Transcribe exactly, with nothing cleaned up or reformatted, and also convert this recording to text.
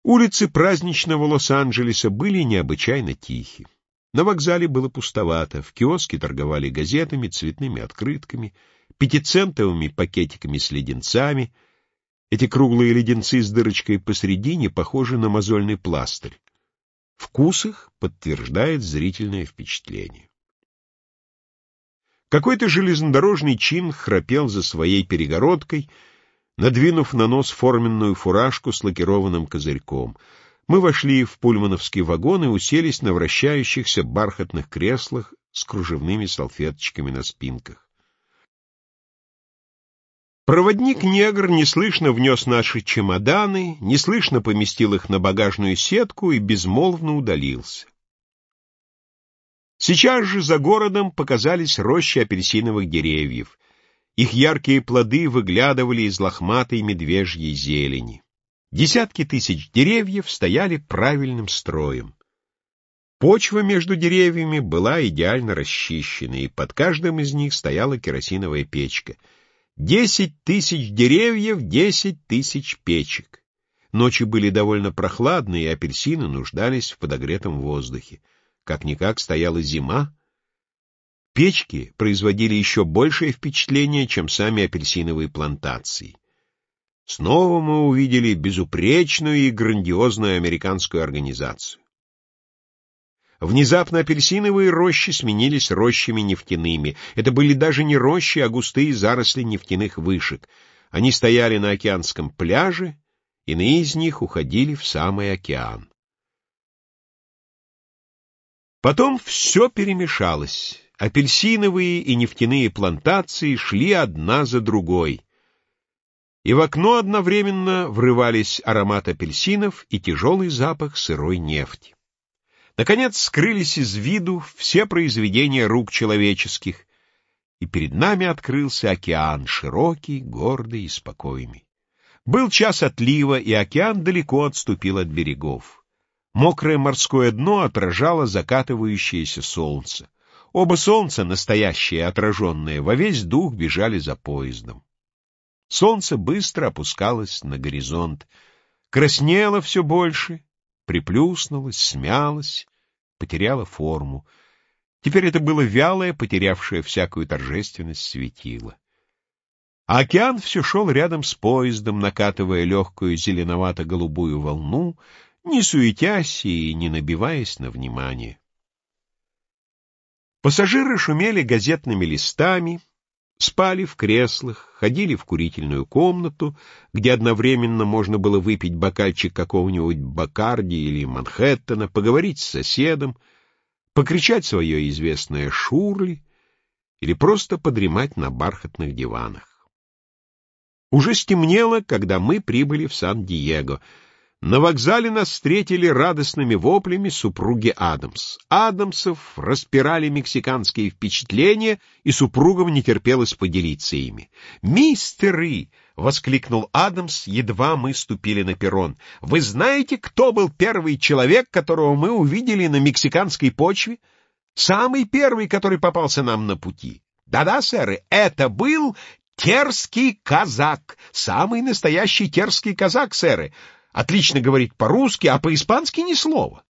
Улицы праздничного Лос-Анджелеса были необычайно тихи. На вокзале было пустовато, в киоске торговали газетами, цветными открытками, пятицентовыми пакетиками с леденцами. Эти круглые леденцы с дырочкой посредине похожи на мозольный пластырь. Вкус их подтверждает зрительное впечатление. Какой-то железнодорожный чин храпел за своей перегородкой, надвинув на нос форменную фуражку с лакированным козырьком. Мы вошли в пульмановский вагон и уселись на вращающихся бархатных креслах с кружевными салфеточками на спинках. Проводник-негр неслышно внес наши чемоданы, неслышно поместил их на багажную сетку и безмолвно удалился. Сейчас же за городом показались рощи апельсиновых деревьев. Их яркие плоды выглядывали из лохматой медвежьей зелени. Десятки тысяч деревьев стояли правильным строем. Почва между деревьями была идеально расчищена, и под каждым из них стояла керосиновая печка. Десять тысяч деревьев, десять тысяч печек. Ночи были довольно прохладные, и апельсины нуждались в подогретом воздухе. Как-никак стояла зима. Печки производили еще большее впечатление, чем сами апельсиновые плантации. Снова мы увидели безупречную и грандиозную американскую организацию. Внезапно апельсиновые рощи сменились рощами нефтяными. Это были даже не рощи, а густые заросли нефтяных вышек. Они стояли на океанском пляже, иные из них уходили в самый океан. Потом все перемешалось. Апельсиновые и нефтяные плантации шли одна за другой. И в окно одновременно врывались аромат апельсинов и тяжелый запах сырой нефти. Наконец скрылись из виду все произведения рук человеческих, и перед нами открылся океан, широкий, гордый и спокойный. Был час отлива, и океан далеко отступил от берегов. Мокрое морское дно отражало закатывающееся солнце. Оба солнца, настоящие и отраженные, во весь дух бежали за поездом. Солнце быстро опускалось на горизонт, краснело все больше, приплюснулось, смялось, потеряло форму. Теперь это было вялое, потерявшее всякую торжественность светило. А океан все шел рядом с поездом, накатывая легкую зеленовато-голубую волну, не суетясь и не набиваясь на внимание. Пассажиры шумели газетными листами, спали в креслах, ходили в курительную комнату, где одновременно можно было выпить бокальчик какого-нибудь Бакарди или Манхэттена, поговорить с соседом, покричать свое известное «Шурли» или просто подремать на бархатных диванах. Уже стемнело, когда мы прибыли в Сан-Диего. На вокзале нас встретили радостными воплями супруги Адамс. Адамсов распирали мексиканские впечатления, и супругам не терпелось поделиться ими. «Мистеры!» — воскликнул Адамс, едва мы ступили на перрон. «Вы знаете, кто был первый человек, которого мы увидели на мексиканской почве? Самый первый, который попался нам на пути. Да-да, сэры, это был терский казак, самый настоящий терский казак, сэры. Отлично говорит по-русски, а по-испански ни слова».